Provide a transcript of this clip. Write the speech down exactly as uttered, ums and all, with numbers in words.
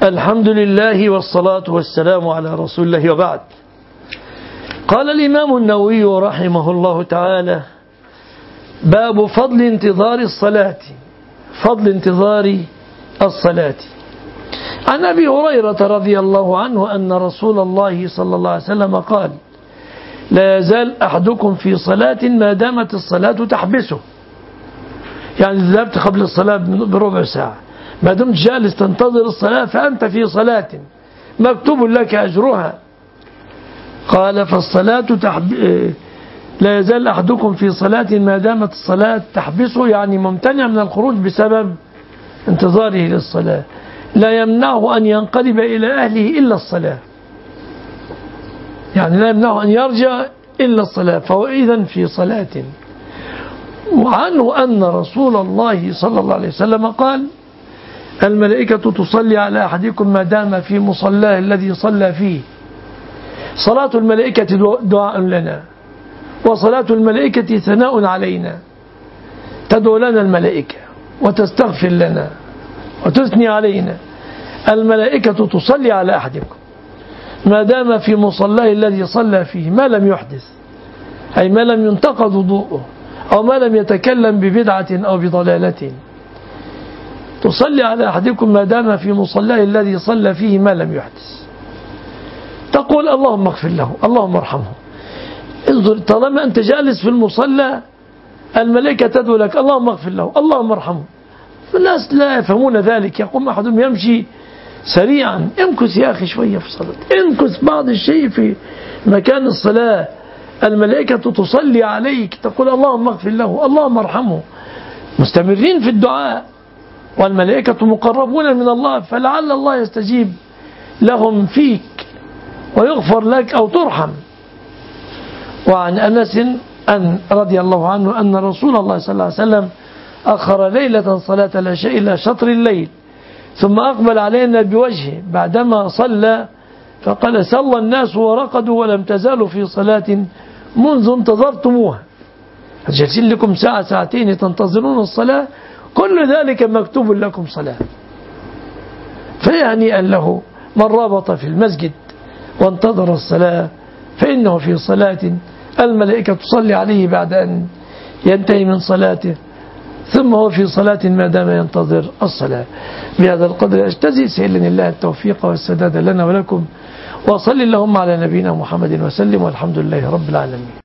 الحمد لله والصلاة والسلام على رسول الله وبعد. قال الإمام النووي رحمه الله تعالى: باب فضل انتظار الصلاة فضل انتظار الصلاة عن أبي هريرة رضي الله عنه أن رسول الله صلى الله عليه وسلم قال: لا يزال أحدكم في صلاة ما دامت الصلاة تحبسه. يعني ذهبت قبل الصلاة بربع ساعة، ما دمت جالس تنتظر الصلاة فأنت في صلاة مكتوب لك أجرها. قال: فالصلاة تحب... لا يزال أحدكم في صلاة ما دامت الصلاة تحبسه، يعني ممتنع من الخروج بسبب انتظاره للصلاة، لا يمنعه أن ينقلب إلى أهله إلا الصلاة، يعني لا يمنعه أن يرجع إلا الصلاة، فهو إذن في صلاة. وعنه أن رسول الله صلى الله عليه وسلم قال: الملائكة تصلي على أحدكم ما دام في مصلاه الذي صلى فيه. صلاة الملائكة دعاء لنا، وصلاة الملائكة ثناء علينا، تدعو لنا الملائكة وتستغفر لنا وتثني علينا. الملائكة تصلي على أحدكم ما دام في مصلاه الذي صلى فيه ما لم يحدث، أي ما لم ينتقض وضوءه أو ما لم يتكلم ببدعة أو بضلالة. تصلي على أحدكم ما دام في مصلاه الذي صلى فيه ما لم يحدث، تقول: اللهم اغفر له، اللهم ارحمه. انظر، طالما أنت جالس في المصلى الملائكة تدعو لك: اللهم اغفر له، اللهم ارحمه. الناس لا يفهمون ذلك، يقوم أحدهم يمشي سريعا. امكث يا أخي شوية في الصلاة، امكث بعض الشيء في مكان الصلاة. الملائكة تصلي عليك، تقول: اللهم اغفر له، اللهم ارحمه. مستمرين في الدعاء، والملائكة مقربون من الله، فلعل الله يستجيب لهم فيك ويغفر لك أو ترحم. وعن أنس أن رضي الله عنه أن رسول الله صلى الله عليه وسلم أخر ليلة صلاة العشاء إلى شطر الليل، ثم أقبل علينا بوجهه بعدما صلى فقال: صلى الناس ورقدوا ولم تزالوا في صلاة منذ انتظرتموها. جالسين لكم ساعة ساعتين تنتظرون الصلاة، كل ذلك مكتوب لكم صلاة. فيهنيئا له من رابط في المسجد وانتظر الصلاة، فإنه في صلاة. الملائكة تصلي عليه بعد أن ينتهي من صلاته، ثم هو في صلاة ما دام ينتظر الصلاة. بهذا القدر أجتزي، سألني الله التوفيق والسداد لنا ولكم، وصل اللهم على نبينا محمد وسلم، والحمد لله رب العالمين.